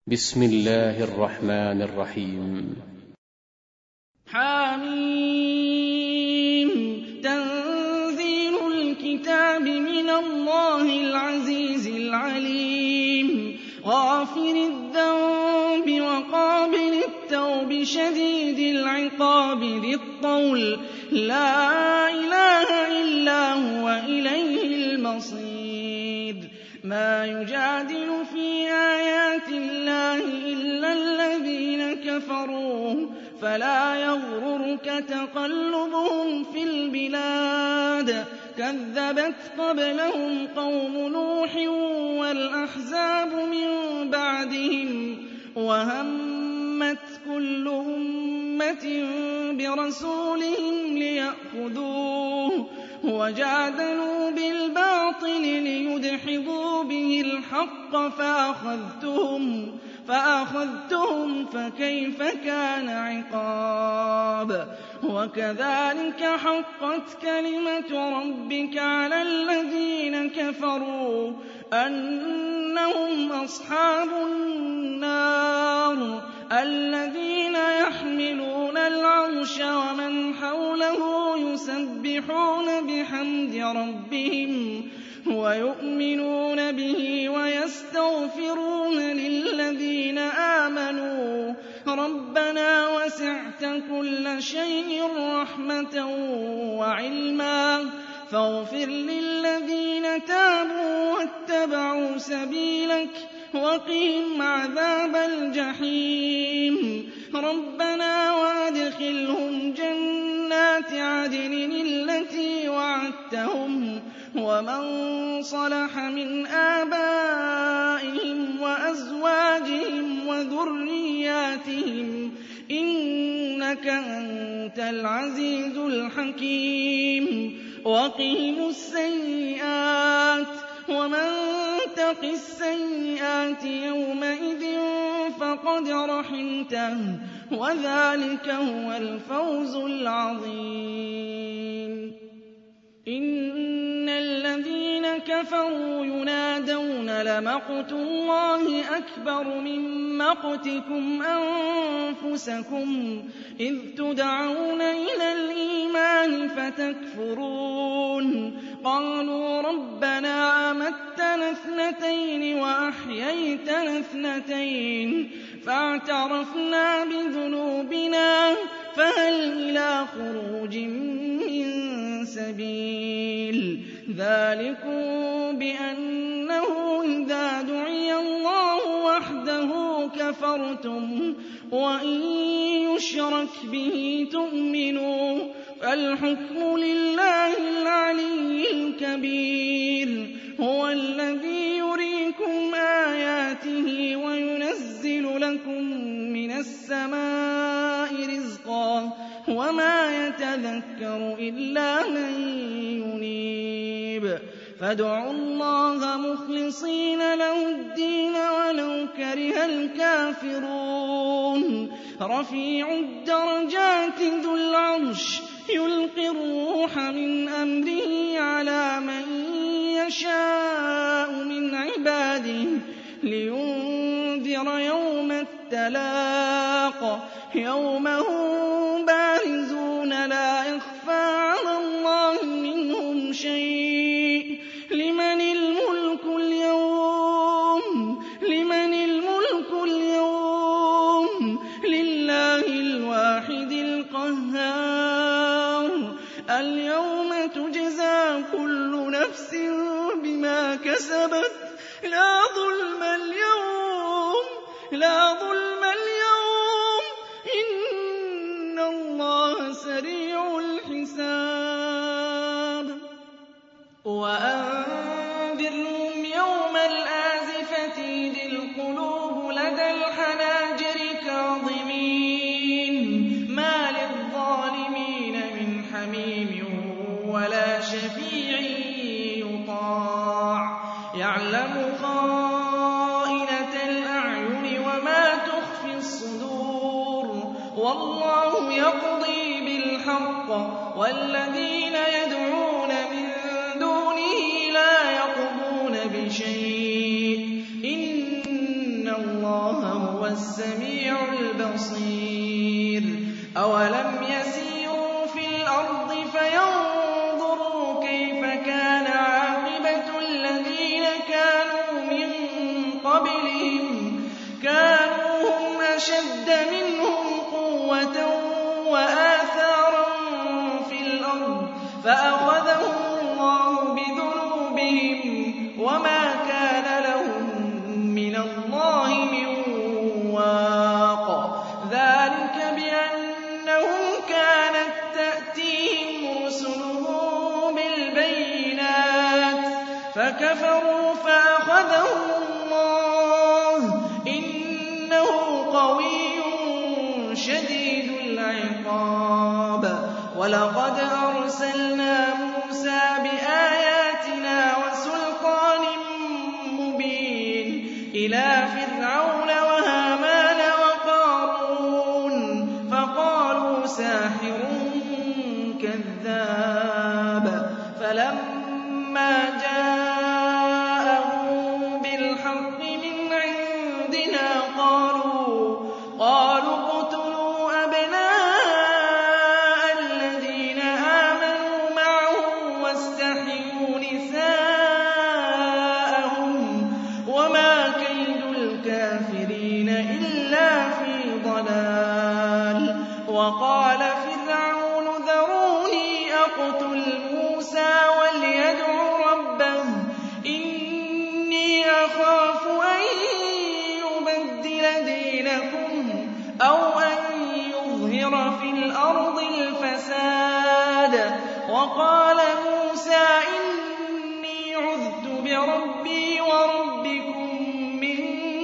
بسم الله الرحمن الرحيم. حميم. تنزيل الكتاب من الله العزيز العليم. غافر الذنب وقابل التوب شديد العقاب ذي الطول لا إله إلا هو إليه المصير. ما يجادل في آيات الله إلا الذين كفروا فلا يغررك تقلبهم في البلاد. كذبت قبلهم قوم نوح والأحزاب من بعدهم وهمت كل أمة برسولهم ليأخذوه وجادلوا بالباطل ليدحضوا به الحق فأخذتهم فكيف كان عقاب. وكذلك حقت كلمة ربك على الذين كفروا أنهم أصحاب النار الذين يحملون العرش ومن حوله يسبحون بحمد ربهم ويؤمنون به ويستغفرون للذين آمنوا ربنا وسعت كل شيء رحمة وعلما فاغفر للذين تابوا واتبعوا سبيلك وقهم عذاب الجحيم. ربنا وادخلهم جنات عدن التي وعدتهم ومن صلح من آبائهم وأزواجهم وذرياتهم إنك أنت العزيز الحكيم. وقهم السيئات ومن تق السيئات يومئذ فقد رحمته وذلك هو الفوز العظيم. إن الذين كفروا ينادون لمقت الله أكبر من مقتكم أنفسكم إذ تدعون إلى الإيمان فتكفرون. قالوا ربنا أمتنا اثنتين وأحييتنا اثنتين فاعترفنا بذنوبنا فهل إلى خروج من سبيل. ذلكم بأنه إذا دعي الله وحده كفرتم وإن يشرك به تؤمنوا فالحكم لله العلي الكبير. هو الذي يريكم آياته وينزل لكم من السماء رزقا وما يتذكر إلا من ينيب. فادعوا الله مخلصين له الدين ولو كره الكافرون. رفيع الدرجات ذو العرش يلقي الروح من أمره على من يشاء من عباده لينذر يوم التلاق يوم هم بارزون لا يخفى على الله منهم شيء. لمن الملك اليوم لله الواحد القهار. اليوم تجزى كل نفس بما كسبت لا ظلم اليوم إن الله سريع الحساب. وأنذرهم يوم الآزفة إذ القلوب لدى الحناجر كاظمين ما للظالمين من حميم ولا شفيع يطاع يعلم خائنة الأعين وما تخفي الصدور والله يقضي بالحق والذين يدعون من دونه لا يقضون بشيء إن اللَّهَ هُوَ السَّمِيعُ الْبَصِيرُ أَوَلَمْ يَسِيرُوا فِي الْأَرْضِ فَيَنظُرُوا كَيْفَ كَانَ عَاقِبَةُ الَّذِينَ كَانُوا مِن قَبْلِهِمْ كَانُوا هُمْ أَشَدَّ مِنْهُمْ قُوَّةً وَآثَارًا فِي الْأَرْضِ فَأَخَذَهُمُ اللَّهُ بِذُنُوبِهِمْ وَمَا كَانَ لَهُم مِّنَ اللَّهِ مِن وَاقٍ ذَٰلِكَ بِأَنَّهُمْ كَانَت تَّأْتِيهِمْ رُسُلُهُم بِالْبَيِّنَاتِ فَكَفَرُوا فَأَخَذَهُمُ اللَّهُ ۚ إِنَّهُ قَوِيٌّ شَدِيدُ الْعِقَابِ وَلَقَدْ أَرْسَلْنَا مُوسَىٰ بِآيَاتِنَا وَسُلْطَانٍ مُّبِينٍ إِلَىٰ فِرْعَوْنَ وَهَامَانَ وَقَارُونَ فَقَالُوا سَاحِرٌ كَذَّابٌ فَلَمَّا جَاءَهُم بِالْحَقِّ مِنْ عِندِنَا قَالُوا اقْتُلُوا أَبْنَاءَ الَّذِينَ آمَنُوا مَعَهُ وَاسْتَحْيُوا نِسَاءَهُمْ وَمَا كَيْدُ الْكَافِرِينَ إِلَّا فِي ضَلَالٍ وَقَالَ فِرْعَوْنُ ذَرُونِي أَقْتُلْ مُوسَىٰ وَلْيَدْعُ رَبَّهُ إِنِّي أَخَافُ أَن يُبَدِّلَ دِينَكُمْ أَوْ أَن يُظْهِرَ فِي الْأَرْضِ الْفَسَادَ وَقَالَ مُوسَىٰ إِنِّي عُذْتُ بِرَبِّي وَرَبِّكُم مِّن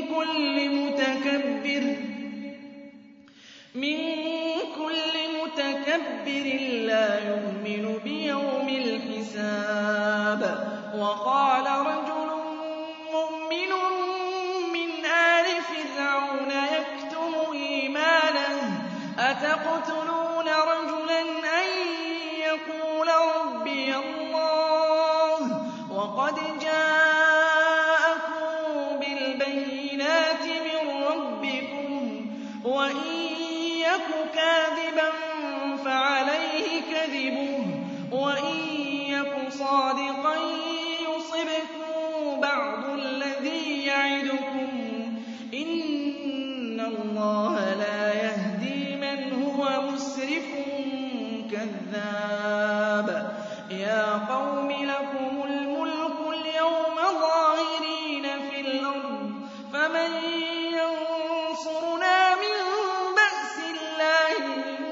كُلِّ مُتَكَبِّرٍ لَّا يُؤْمِنُ بِيَوْمِ الْحِسَابِ وَقَالَ رَجُلٌ مُّؤْمِنٌ مِّنْ آلِ فِرْعَوْنَ يَكْتُمُ إِيمَانَهُ أَتَقْتُلُونَ رَجُلًا أَن يَقُولَ رَبِّيَ اللَّهُ وَقَدْ جَاءَكُم بِالْبَيِّنَاتِ مِن رَّبِّكُمْ وَإِن يَكُ كَاذِبًا فَعَلَيْهِ كَذِبُهُ وَإِن يَكُ صَادِقًا يُصِبْكُم بَعْضُ الَّذِي يَعِدُكُمْ ۖ إِنَّ اللَّهَ لَا يَهْدِي مَنْ هُوَ مُسْرِفٌ كَذَّابٌ يَا قَوْمِ لَكُمُ الْمُلْكُ الْيَوْمَ ظَاهِرِينَ فِي الْأَرْضِ فَمَن يَنصُرُنَا مِن بَأْسِ اللَّهِ إِن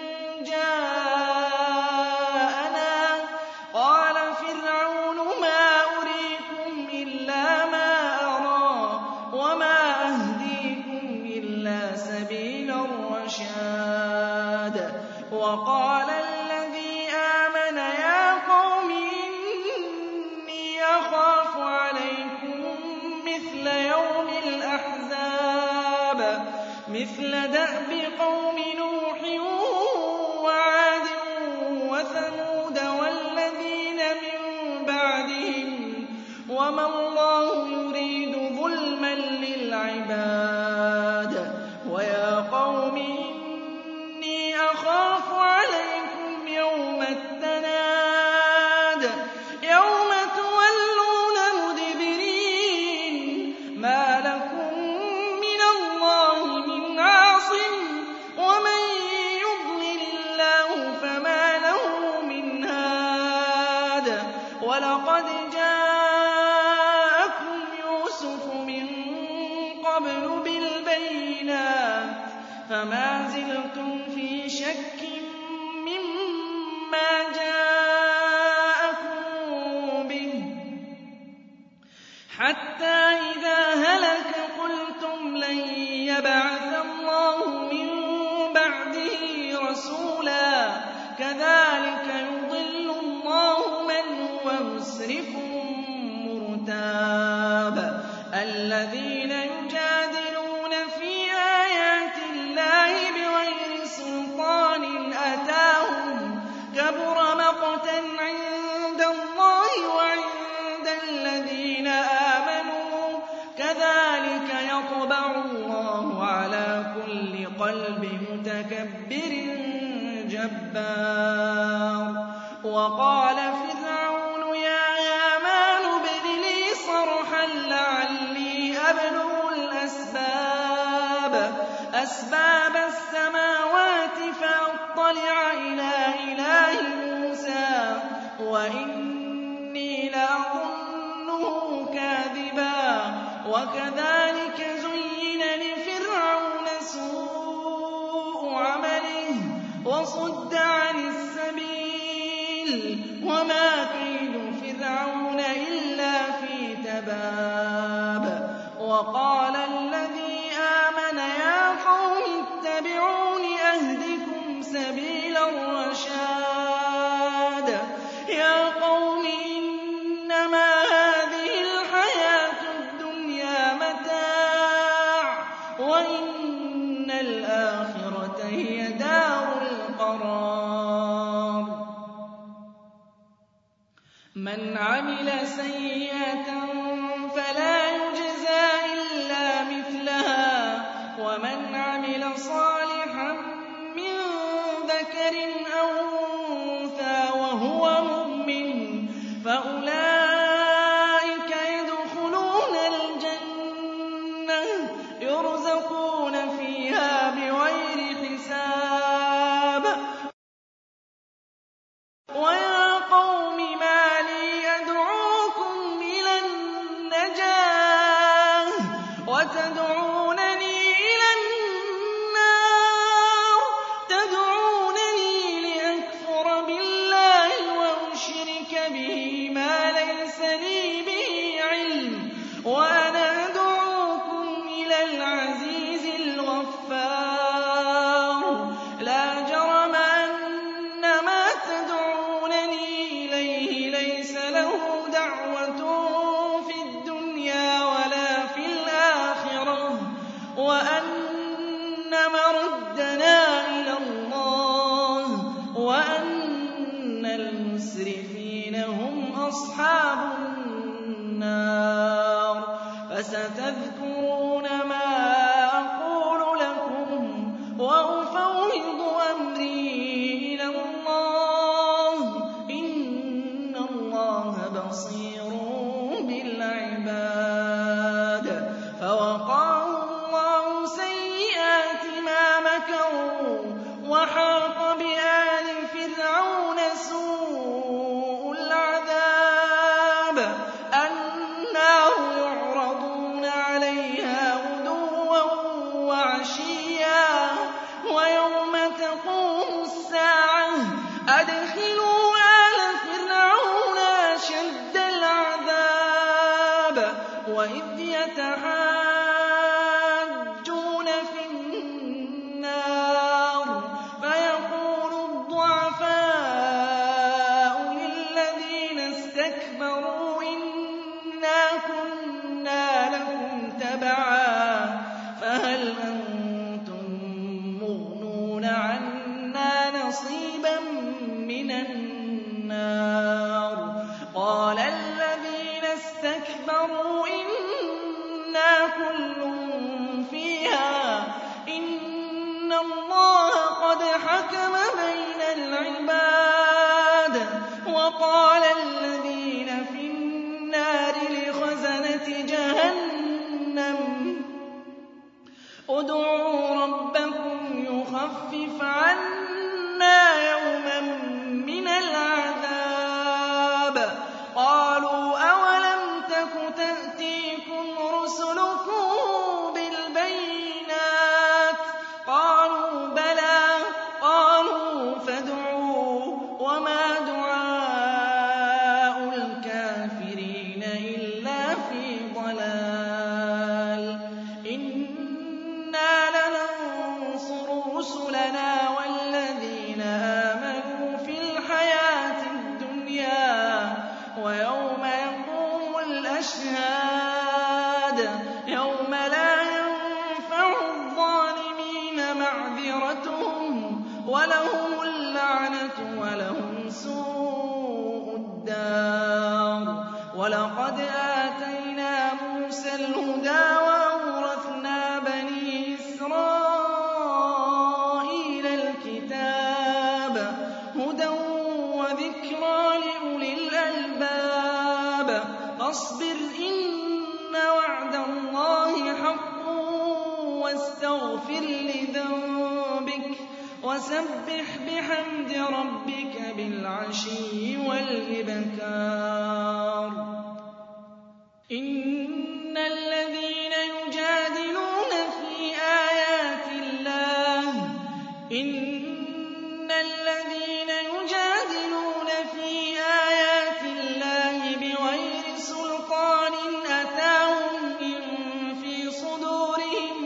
جَاءَنَا قَالَ فِرْعَوْنُ مَا أُرِيكُمْ إِلَّا مَا أَرَىٰ وَمَا أَهْدِيكُمْ إِلَّا سَبِيلَ الرَّشَادِ وَقَالَ الَّذِي آمَنَ يَا قَوْمِ إِنِّي أَخَافُ عَلَيْكُم مِّثْلَ يَوْمِ الْأَحْزَابِ مِثْلَ دَأْبِ قَوْمِ نُوحٍ وَعَادٍ وَثَمُودَ وَالَّذِينَ مِن بَعْدِهِمْ وَمَا اللَّهُ يُرِيدُ ظُلْمًا لِّلْعِبَادِ وَيَا قَوْمِ إِنِّي أَخَافُ عَلَيْكُمْ يَوْمَ التَّنَادِ يَوْمَ تُوَلُّونَ مُدْبِرِينَ مَا لَكُم مِّنَ اللَّهِ مِنْ عَاصِمٍ وَمَن يُضْلِلِ اللَّهُ فَمَا لَهُ مِنْ هَادٍ وَلَقَدْ جَاءَكُمْ يُوسُفُ مِن قَبْلُ بِالْبَيِّنَاتِ فَمَا زِلْتُمْ فِي شَكٍّ مِّمَّا جَاءَكُم بِهِ حَتَّىٰ إِذَا هَلَكَ قُلْتُمْ لَن يَبْعَثَ اللَّهُ مِن بَعْدِهِ رَسُولًا كَذَٰلِكَ يُضِلُّ اللَّهُ مَنْ هُوَ مُسْرِفٌ مُّرْتَابٌ الَّذِينَ يُجَادِلُونَ فِي آيَاتِ اللَّهِ بِغَيْرِ سُلْطَانٍ أَتَاهُمْ كَبُرَ مَقْتًا عِندَ اللَّهِ وَعِندَ الَّذِينَ آمَنُوا كَذَٰلِكَ يَطْبَعُ قلب متكبر جبار. وقال فرعون يا هامان ابن لي صرحا لعلي أبلغ أسباب السماوات فأطلع إلى إله موسى وإني لأظنه كاذبا. وكذلك زين لفرعون سوء عمله وصد عن السبيل وما كيد فرعون إلا في تباب. وقال الذي آمن يا قوم اتبعون أهدكم سبيل الرشاد. يا قوم إنما هذه الحياة الدنيا متاع وإن الآخرة هي دار القرار. من عمل سيئة فلا يجزى إلا مثلها ومن عمل صالحا من ذكر أو أنثى وهو مؤمن فأولئك يدخلون الجنة يرزقون فيها بغير حساب. ويا قوم ما لي أدعوكم إلى النجاة وتدعونني إلى النار. تدعونني لأكفر بالله وأشرك به ما ليس لي به علم وأنا أدعوكم إلى العزيز الغفار. لا جرم أن ما تدعونني إليه ليس له دعوة في الدنيا ولا في الآخرة وأن مردنا إلى الله وأن المسرفين هم أصحاب النار. فستذكرون ما أقول لكم وأفوض أمري إلى الله إن الله بصير بالعباد. فوقاه الله سيئات ما مكروا وحاق بآل فرعون سوء العذاب. النار يعرضون عليها غدوا وعشيا ويوم تقوم الساعة أدخلوا آل فرعون أشد العذاب. وإذ يتحاجون في النار فيقول الضعفاء للذين استكبروا إنا كنا لكم تبعا فهل أنتم مغنون عنا نصيبا من النار. قال الذين استكبروا إنا كل فيها إن الله قد حكم بين العباد. وقال الذين في النار لخزنة جهنم ادعوا ربكم يخفف عنا يوما من العذاب. قالوا أولم تك تأتيكم رسلكم بالبينات قالوا بلى. قالوا فادعوا وما دعاء الكافرين إلا في ضلال. إنا لننصر رسلنا والذين آمنوا في الحياة الدنيا ويوم يقوم الأشهاد يوم لا ينفع الظالمين معذرتهم ولهم اللعنة ولهم سوء الدار. ولقد آتينا موسى الهدى وأورثنا بني إسرائيل وَاسْتَغْفِرْ لِذَنبِكَ وَسَبِّحْ بِحَمْدِ رَبِّكَ بِالْعَشِيِّ وَالْإِبْكَارِ إِنَّ الَّذِينَ يُجَادِلُونَ فِي آيَاتِ اللَّهِ بِغَيْرِ سُلْطَانٍ أَتَاهُمْ إِن فِي صُدُورِهِمْ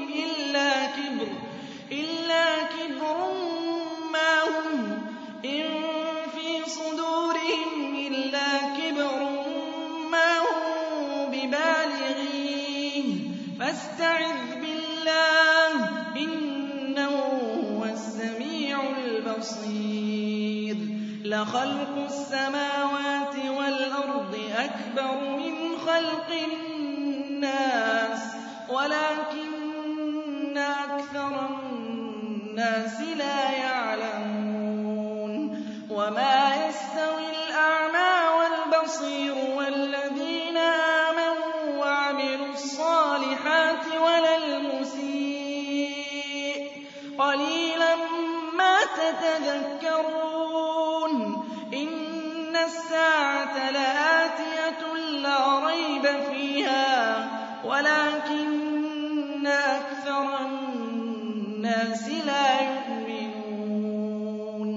إِلَّا كِبْرٌ مَّا هُم بِبَالِغِيهِ فَاسْتَعِذْ بِاللَّهِ ۖ إِنَّهُ هُوَ السَّمِيعُ الْبَصِيرُ لَخَلْقُ السَّمَاوَاتِ وَالْأَرْضِ أَكْبَرُ مِنْ خَلْقِ النَّاسِ وَلَٰكِنَّ أَكْثَرَ النَّاسِ لَا يَعْلَمُونَ وَمَا يَسْتَوِي الْأَعْمَىٰ وَالْبَصِيرُ وَالَّذِينَ آمَنُوا وَعَمِلُوا الصَّالِحَاتِ وَلَا الْمُسِيءُ ۚ قَلِيلًا مَّا تَتَذَكَّرُونَ إِنَّ السَّاعَةَ لَآتِيَةٌ لَّا رَيْبَ فِيهَا وَلَٰكِنَّ أَكْثَرَ النَّاسِ لَا يُؤْمِنُونَ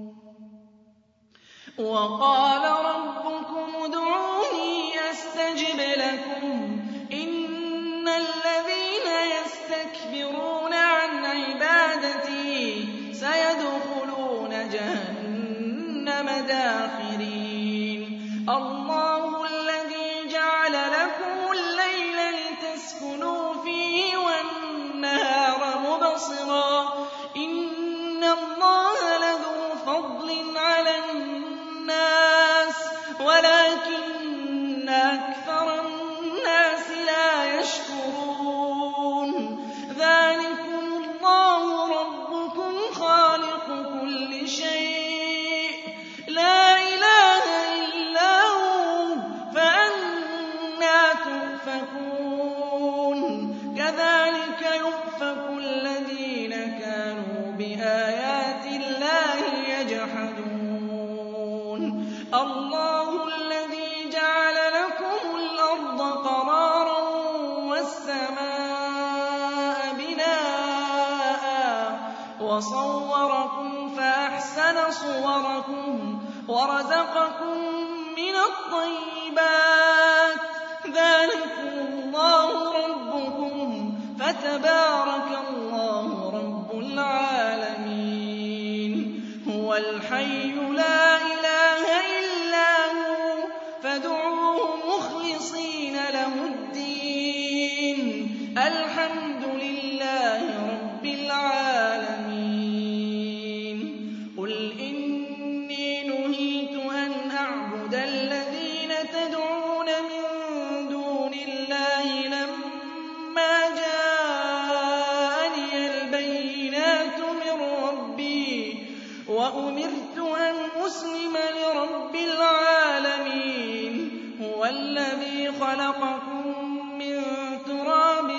وَقَالَ رَبُّكُمُ ادْعُونِي أَسْتَجِبْ لَكُمْ إِنَّ الَّذِينَ يَسْتَكْبِرُونَ عَنْ عِبَادَتِي سَيَدْخُلُونَ جَهَنَّمَ دَاخِرِينَ اللَّهُ الَّذِي جَعَلَ لَكُمُ اللَّيْلَ لِتَسْكُنُوا فِيهِ وَالنَّهَارَ مُبْصِرًا ۚ إِنَّ اللَّهَ لَذُو فَضْلٍ عَلَى النَّاسِ وَلَٰكِنَّ أَكْثَرَ النَّاسِ لَا يَشْكُرُونَ ذَٰلِكُمُ اللَّهُ رَبُّكُمْ خَالِقُ كُلِّ شَيْءٍ لَّا إِلَٰهَ إِلَّا هُوَ فَأَنَّىٰ تُؤْفَكُونَ كَذَٰلِكَ يُؤْفَكُ الَّذِينَ كَانُوا بِآيَاتِ اللَّهِ يَجْحَدُونَ اللَّهُ الَّذِي جَعَلَ لَكُمُ الْأَرْضَ قَرَارًا وَالسَّمَاءَ بِنَاءً وَصَوَّرَكُمْ فَأَحْسَنَ صُوَرَكُمْ وَرَزَقَكُم مِّنَ الطَّيِّبَاتِ ۚ ذَٰلِكُمُ اللَّهُ رَبُّكُمْ فَتَبَارَكَ اللَّهُ رَبُّ الْعَالَمِينَ هُوَ الْحَيُّ لَا إِلَٰهَ إِلَّا هُوَ فَادْعُوهُ مُخْلِصِينَ لَهُ الدِّينَ الْحَمْدُ لِلَّهِ رَبِّ الْعَالَمِينَ قُلْ إِنِّي نُهِيتُ أَنْ أَعْبُدَ الَّذِينَ تَدْعُونَ مِن دُونِ اللَّهِ لَمَّا جَاءَنِيَ الْبَيِّنَاتُ مِن رَّبِّي وَأُمِرْتُ أَنْ أُسْلِمَ لِرَبِّ الْعَالَمِينَ هُوَ الَّذِي خَلَقَكُم مِّن تُرَابٍ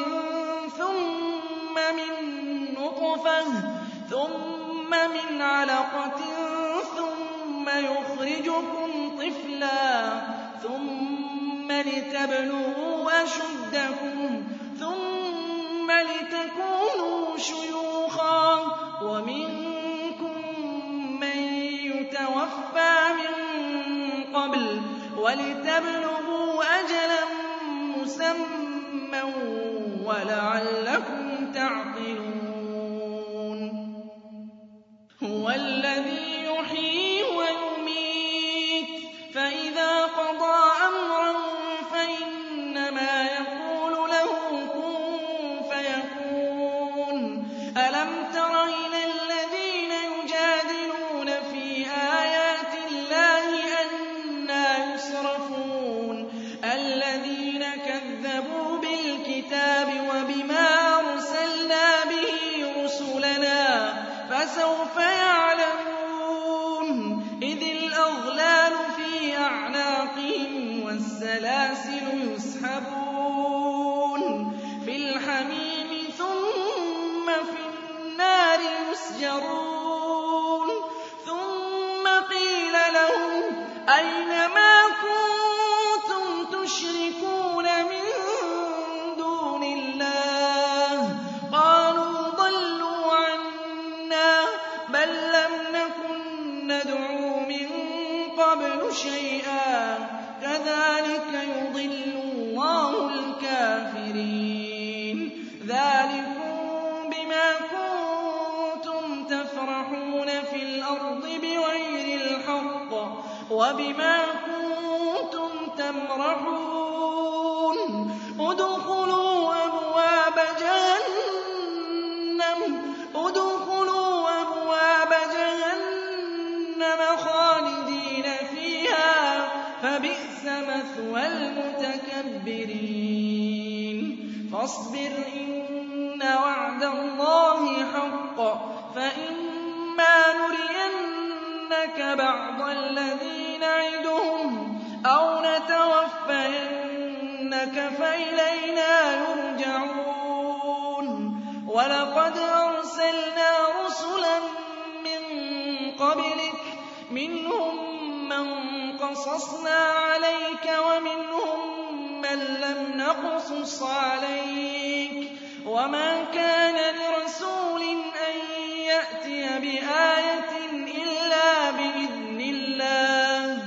ثُمَّ مِن نُّطْفَةٍ ثُمَّ مِنْ عَلَقَةٍ ثُمَّ يُخْرِجُكُمْ طِفْلًا ثُمَّ لِتَبْلُغُوا أَشُدَّكُمْ ثُمَّ لِتَكُونُوا شُيُوخًا وَمِنكُم مَّن يُتَوَفَّىٰ مِن قَبْلُ وَلِتَبْلُغُوا أَجَلًا مُّسَمًّى وَلَعَلَّكُمْ تَعْقِلُونَ هُوَ الَّذِي يُحْيِي وَيُمِيتُ فَإِذَا قَضَىٰ أَمْرًا فَإِنَّمَا يَقُولُ لَهُ كُن فَيَكُونُ أَلَمْ تَرَ إِلَى الَّذِينَ يُجَادِلُونَ فِي آيَاتِ اللَّهِ أَنَّىٰ يُصْرَفُونَ الَّذِينَ كَذَّبُوا بِالْكِتَابِ وَبِمَا أَرْسَلْنَا بِهِ رُسُلَنَا فَسَوْفَ يَعْلَمُونَ النَّارِ يُسْجَرُونَ ثُمَّ قِيلَ لَهُمْ أَيْنَ مَا كُنتُمْ تُشْرِكُونَ مِن دُونِ اللَّهِ قَالُوا ضَلُّوا عَنَّا بَل لَّمْ نَكُن نَّدْعُو مِن قَبْلُ شَيْئًا كَذَٰلِكَ يُضِلُّ اللَّهُ الْكَافِرِينَ ذَٰلِكُم بِمَا كُنتُمْ تَفْرَحُونَ فِي الْأَرْضِ بِغَيْرِ الْحَقِّ وَبِمَا كُنتُمْ تَمْرَحُونَ ادْخُلُوا أَبْوَابَ جَهَنَّمَ خَالِدِينَ فِيهَا فَبِئْسَ مَثْوَى الْمُتَكَبِّرِينَ فَاصْبِرْ إِنَّ وَعْدَ اللَّهِ حَقٌّ فَإِمَّا نُرِيَنَّكَ بَعْضَ الَّذِي نَعِدُهُمْ أَوْ نَتَوَفَّيَنَّكَ فَإِلَيْنَا يُرْجَعُونَ وَلَقَدْ أَرْسَلْنَا رُسُلًا مِّن قَبْلِكَ مِنْهُم مَّن قَصَصْنَا عَلَيْكَ وَمِنْهُم مَّن لَّمْ نَقْصُصْ عَلَيْكَ وَمَا كَانَ لِرَسُولٍ أَن يَأْتِيَ بِآيَةٍ إِلَّا بِإِذْنِ اللَّهِ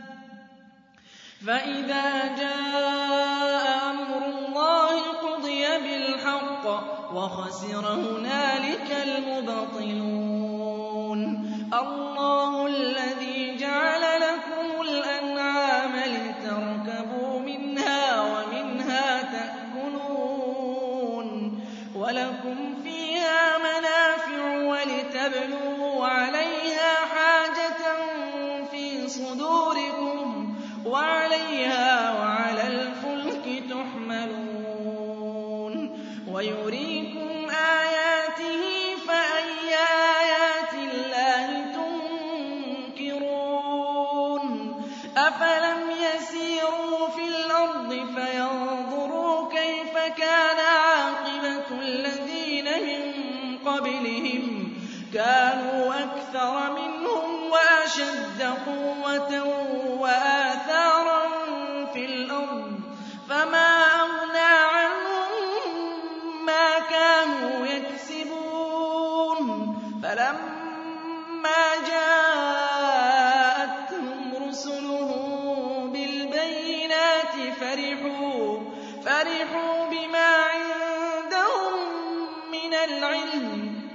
فَإِذَا جَاءَ أَمْرُ اللَّهِ قُضِيَ بِالْحَقِّ وَخَسِرَ هُنَالِكَ الْمُبْطِلُونَ اللَّهُ الَّذِي جَعَلَ لَكُمُ الْأَنْعَامَ لِتَرْكَبُوا مِنْهَا وَمِنْهَا تَأْكُلُونَ وَلَكُمْ فِيهَا مَنَافِعُ وَلِتَبْلُغُوا عَلَيْهَا حَاجَةً فِي صُدُورِكُمْ وَعَلَيْهَا وَعَلَى الْفُلْكِ تُحْمَلُونَ وَيُرِيكُمْ آيَاتِهِ فَأَيَّ آيَاتِ اللَّهِ تُنكِرُونَ أَفَلَمْ يَسِيرُوا فِي الْأَرْضِ فَيَنظُرُوا كَيْفَ كَانَ عَاقِبَةُ الَّذِينَ مِن قَبْلِهِمْ كَانُوا أَكْثَرَ مِنْهُمْ وَأَشَدَّ قُوَّةً وَآثَارًا فِي الْأَرْضِ فَمَا أَغْنَىٰ عَنْهُم مَّا كَانُوا يَكْسِبُونَ فَلَمَّا جَاءَتْهُمْ رُسُلُهُم بِالْبَيِّنَاتِ فَرِحُوا بِمَا عِندَهُم مِّنَ الْعِلْمِ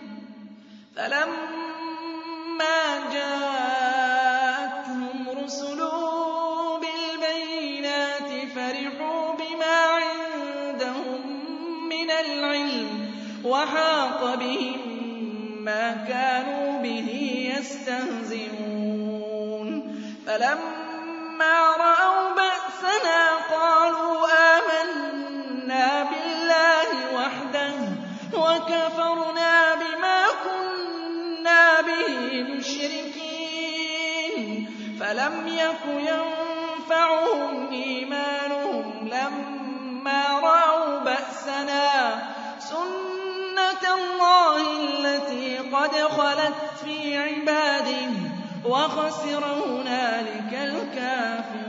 فَلَمَّا جَاءَتْهُمْ رُسُلُهُم بِالْبَيِّنَاتِ فَرِحُوا بِمَا عِندَهُم مِّنَ الْعِلْمِ وَحَاقَ بِهِم مَّا كَانُوا بِهِ يَسْتَهْزِئُونَ فَلَمَّا رَأَوْا بَأْسَنَا قَالُوا آمَنَّا بِاللَّهِ وَحْدَهُ وَكَفَرْنَا بِمَا كُنَّا بِهِ مُشْرِكِينَ فَلَمْ يَكُ يَنفَعُهُمْ إِيمَانُهُمْ لَمَّا رَأَوْا بَأْسَنَا سُنَّتَ اللَّهِ الَّتِي قَدْ خَلَتْ فِي عِبَادِهِ وَخَسِرَ هُنَالِكَ الْكَافِرُونَ